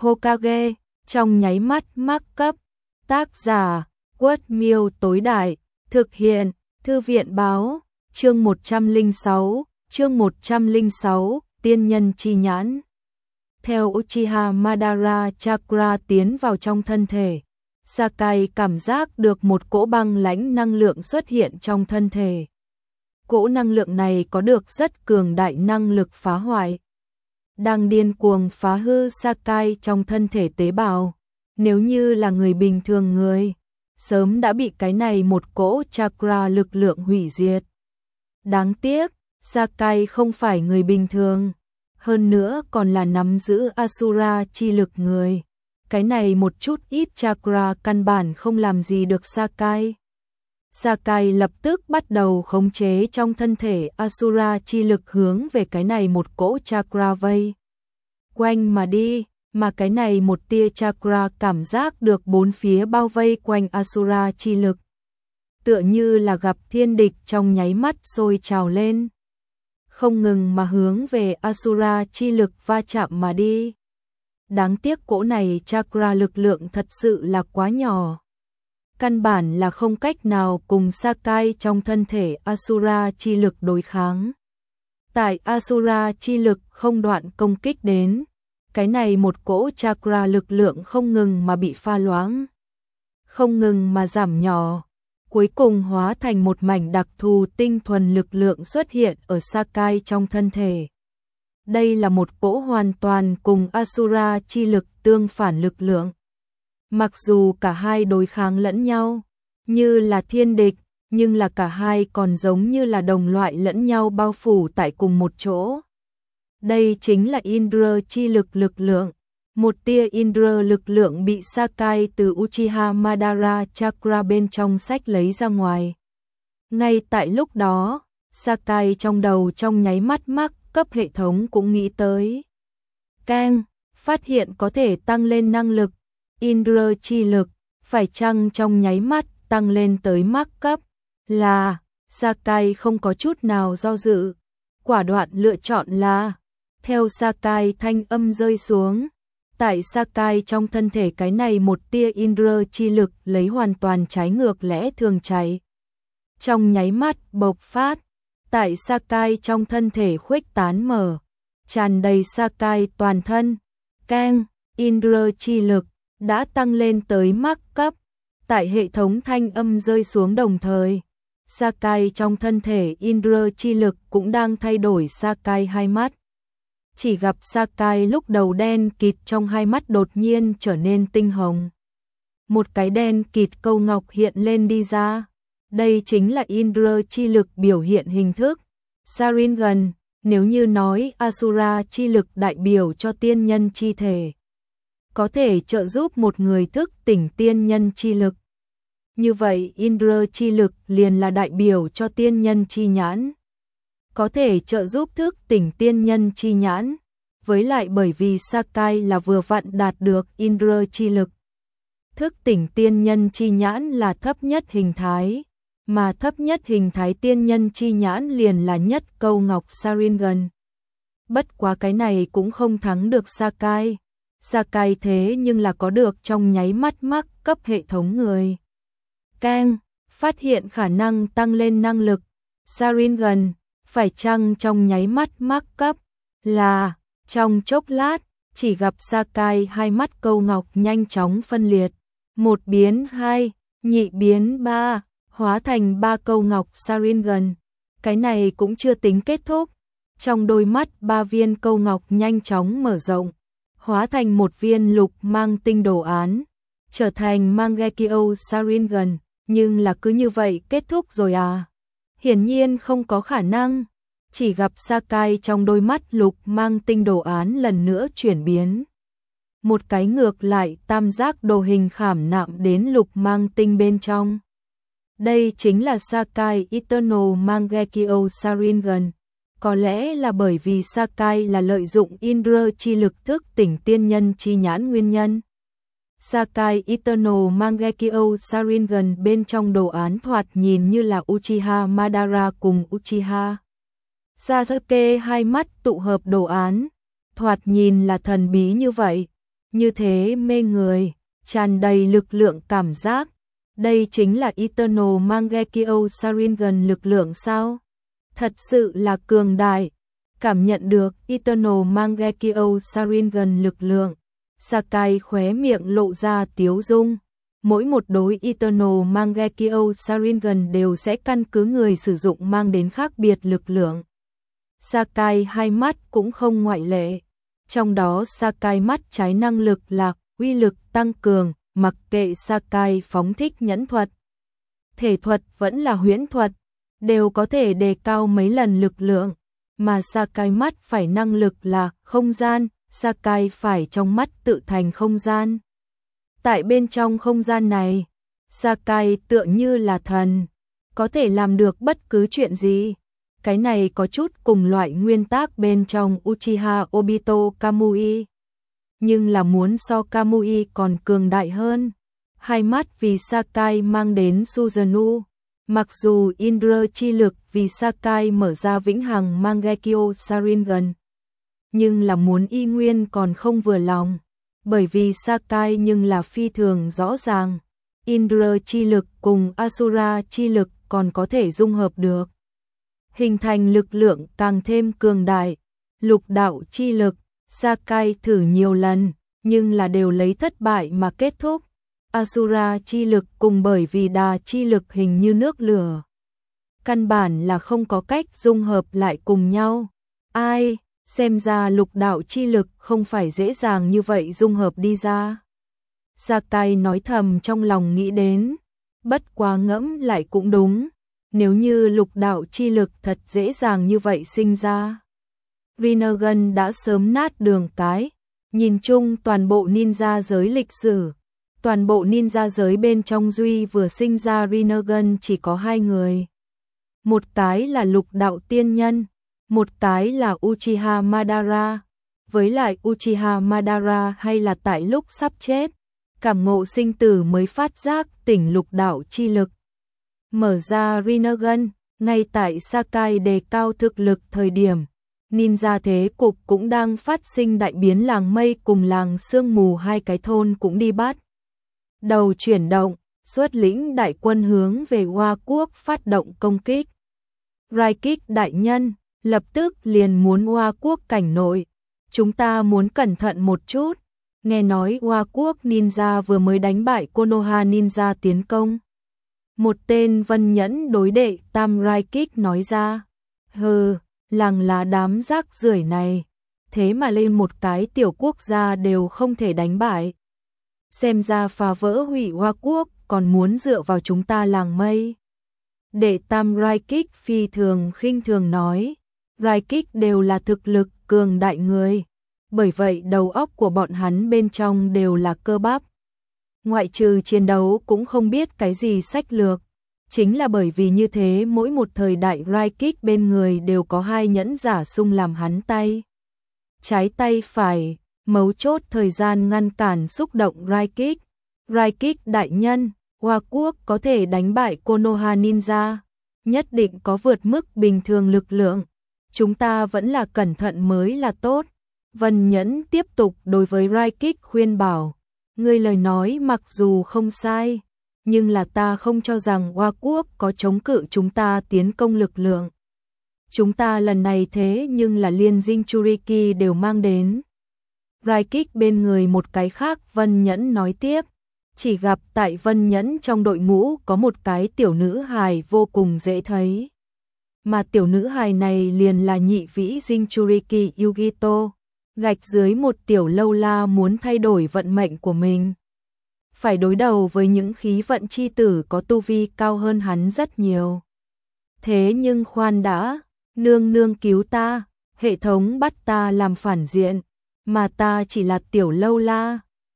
Hokage, trong nháy mắt mắc cấp. Tác giả, Quất Miêu tối đại, thực hiện, Thư viện báo, chương 106, tiên nhân chi nhãn. Theo Uchiha Madara Chakra tiến vào trong thân thể, Sakai cảm giác được một cỗ băng lãnh năng lượng xuất hiện trong thân thể. Cỗ năng lượng này có được rất cường đại năng lực phá hoại, đang điên cuồng phá hư Sakai trong thân thể tế bào. Nếu như là người bình thường sớm đã bị cái này một cỗ chakra lực lượng hủy diệt. Đáng tiếc, Sakai không phải người bình thường, hơn nữa còn là nắm giữ Asura chi lực người. Cái này một chút ít chakra căn bản không làm gì được Sakai. Sakai lập tức bắt đầu khống chế trong thân thể Asura chi lực hướng về cái này một cỗ chakra vây quanh mà đi, mà cái này một tia chakra cảm giác được bốn phía bao vây quanh Asura chi lực. Tựa như là gặp thiên địch trong nháy mắt sôi trào lên, không ngừng mà hướng về Asura chi lực va chạm mà đi. Đáng tiếc cỗ này chakra lực lượng thật sự là quá nhỏ, căn bản là không cách nào cùng Sakai trong thân thể Asura chi lực đối kháng. Tại Asura chi lực không đoạn công kích đến, cái này một cỗ chakra lực lượng không ngừng mà bị pha loãng, không ngừng mà giảm nhỏ, cuối cùng hóa thành một mảnh đặc thù tinh thuần lực lượng xuất hiện ở Sakai trong thân thể. Đây là một cỗ hoàn toàn cùng Asura chi lực tương phản lực lượng. Mặc dù cả hai đối kháng lẫn nhau, như là thiên địch, nhưng là cả hai còn giống như là đồng loại lẫn nhau bao phủ tại cùng một chỗ. Đây chính là Indra chi lực lượng. Một tia Indra lực lượng bị Sakai từ Uchiha Madara Chakra bên trong sách lấy ra ngoài. Ngay tại lúc đó, Sakai trong đầu trong nháy mắt mắc cấp hệ thống cũng nghĩ tới. Keng, phát hiện có thể tăng lên năng lực. Indra chi lực, phải chăng trong nháy mắt tăng lên tới mắc cấp? Là, Sakai không có chút nào do dự. Quả đoạn lựa chọn là, theo Sakai thanh âm rơi xuống. Tại Sakai trong thân thể cái này một tia Indra chi lực lấy hoàn toàn trái ngược lẽ thường chạy. Trong nháy mắt bộc phát, tại Sakai trong thân thể khuếch tán mở, tràn đầy Sakai toàn thân. Keng, Indra chi lực đã tăng lên tới mắc cấp. Tại hệ thống thanh âm rơi xuống đồng thời, Sakai trong thân thể Indra chi lực cũng đang thay đổi Sakai hai mắt. Chỉ gặp Sakai lúc đầu đen kịt trong hai mắt đột nhiên trở nên tinh hồng. Một cái đen kịt câu ngọc hiện lên đi ra. Đây chính là Indra chi lực biểu hiện hình thức. Sharingan, nếu như nói Asura chi lực đại biểu cho tiên nhân chi thể, có thể trợ giúp một người thức tỉnh tiên nhân chi lực. Như vậy Indra chi lực liền là đại biểu cho tiên nhân chi nhãn, có thể trợ giúp thức tỉnh tiên nhân chi nhãn. Với lại bởi vì Sakai là vừa vặn đạt được Indra chi lực, thức tỉnh tiên nhân chi nhãn là thấp nhất hình thái, mà thấp nhất hình thái tiên nhân chi nhãn liền là nhất câu ngọc Sharingan. Bất quá cái này cũng không thắng được Sakai. Sakai thế nhưng là có được trong nháy mắt mắc cấp hệ thống người. Keng, phát hiện khả năng tăng lên năng lực. Sharingan, phải chăng trong nháy mắt mắc cấp? Là, trong chốc lát, chỉ gặp Sakai hai mắt câu ngọc nhanh chóng phân liệt. Một biến hai, nhị biến ba, hóa thành ba câu ngọc Sharingan. Cái này cũng chưa tính kết thúc. Trong đôi mắt ba viên câu ngọc nhanh chóng mở rộng, hóa thành một viên lục mang tinh đồ án, trở thành Mangekyo Sharingan. Nhưng là cứ như vậy kết thúc rồi à? Hiển nhiên không có khả năng. Chỉ gặp Sakai trong đôi mắt lục mang tinh đồ án lần nữa chuyển biến. Một cái ngược lại tam giác đồ hình khảm nạm đến lục mang tinh bên trong. Đây chính là Sakai Eternal Mangekyo Sharingan. Có lẽ là bởi vì Sakai là lợi dụng Indra chi lực thức tỉnh tiên nhân chi nhãn nguyên nhân. Sakai Eternal Mangekyo Sharingan bên trong đồ án thoạt nhìn như là Uchiha Madara cùng Uchiha Sasuke hai mắt tụ hợp đồ án, thoạt nhìn là thần bí như vậy, như thế mê người, tràn đầy lực lượng cảm giác. Đây chính là Eternal Mangekyo Sharingan lực lượng sao? Thật sự là cường đại. Cảm nhận được Eternal Mangekyo Sharingan lực lượng, Sakai khóe miệng lộ ra tiếu dung. Mỗi một đối Eternal Mangekyo Sharingan đều sẽ căn cứ người sử dụng mang đến khác biệt lực lượng. Sakai hai mắt cũng không ngoại lệ. Trong đó Sakai mắt trái năng lực là uy lực tăng cường, mặc kệ Sakai phóng thích nhẫn thuật, thể thuật vẫn là huyễn thuật, đều có thể đề cao mấy lần lực lượng. Mà Sakai mắt phải năng lực là không gian, Sakai phải trong mắt tự thành không gian. Tại bên trong không gian này, Sakai tựa như là thần, có thể làm được bất cứ chuyện gì. Cái này có chút cùng loại nguyên tắc bên trong Uchiha Obito Kamui, nhưng là muốn so Kamui còn cường đại hơn. Hai mắt vì Sakai mang đến Susanoo, mặc dù Indra chi lực vì Sakai mở ra vĩnh hằng Mangekyo Sharingan, nhưng là muốn y nguyên còn không vừa lòng, bởi vì Sakai nhưng là phi thường rõ ràng, Indra chi lực cùng Asura chi lực còn có thể dung hợp được, hình thành lực lượng càng thêm cường đại. Lục đạo chi lực, Sakai thử nhiều lần, nhưng là đều lấy thất bại mà kết thúc. Asura chi lực cùng bởi vì đà chi lực hình như nước lửa, căn bản là không có cách dung hợp lại cùng nhau. Ai, xem ra lục đạo chi lực không phải dễ dàng như vậy dung hợp đi ra. Sakai nói thầm trong lòng nghĩ đến, bất quá ngẫm lại cũng đúng, nếu như lục đạo chi lực thật dễ dàng như vậy sinh ra, Rinnegan đã sớm nát đường cái. Nhìn chung toàn bộ ninja giới lịch sử, toàn bộ ninja giới bên trong duy vừa sinh ra Rinnegan chỉ có hai người. Một cái là lục đạo tiên nhân, một cái là Uchiha Madara. Với lại Uchiha Madara hay là tại lúc sắp chết, cảm ngộ sinh tử mới phát giác tỉnh lục đạo chi lực. Mở ra Rinnegan, ngay tại Sakai đề cao thực lực thời điểm, ninja thế cục cũng đang phát sinh đại biến, làng mây cùng làng sương mù hai cái thôn cũng đi bắt đầu chuyển động, xuất lĩnh đại quân hướng về Hoa Quốc phát động công kích. Raikik đại nhân, lập tức liền muốn Hoa Quốc cảnh nội, chúng ta muốn cẩn thận một chút, nghe nói Hoa Quốc ninja vừa mới đánh bại Konoha ninja tiến công. Một tên Vân Nhẫn đối đệ Tam Raikik nói ra, hừ, làng là đám rác rưởi này, thế mà lên một cái tiểu quốc gia đều không thể đánh bại. Xem ra phá vỡ hủy Hoa Quốc còn muốn dựa vào chúng ta làng mây. Đệ Tam Raikik phi thường khinh thường nói, Raikik đều là thực lực cường đại người, bởi vậy đầu óc của bọn hắn bên trong đều là cơ bắp. Ngoại trừ chiến đấu cũng không biết cái gì sách lược. Chính là bởi vì như thế mỗi một thời đại Raikik bên người đều có hai nhẫn giả sung làm hắn tay trái tay phải, mấu chốt thời gian ngăn cản xúc động Raikik. Raikik đại nhân, Hoa Quốc có thể đánh bại Konoha ninja, nhất định có vượt mức bình thường lực lượng, chúng ta vẫn là cẩn thận mới là tốt. Vân Nhẫn tiếp tục đối với Raikik khuyên bảo, ngươi lời nói mặc dù không sai, nhưng là ta không cho rằng Hoa Quốc có chống cự chúng ta tiến công lực lượng. Chúng ta lần này thế nhưng là liên Jinchuriki đều mang đến. Raikik bên người một cái khác Vân Nhẫn nói tiếp, chỉ gặp tại Vân Nhẫn trong đội ngũ có một cái tiểu nữ hài vô cùng dễ thấy. Mà tiểu nữ hài này liền là nhị vĩ Jinchuriki Yugito, gạch dưới một tiểu lâu la muốn thay đổi vận mệnh của mình. Phải đối đầu với những khí vận chi tử có tu vi cao hơn hắn rất nhiều. Thế nhưng khoan đã, nương nương cứu ta, hệ thống bắt ta làm phản diện, mà ta chỉ là tiểu lâu la,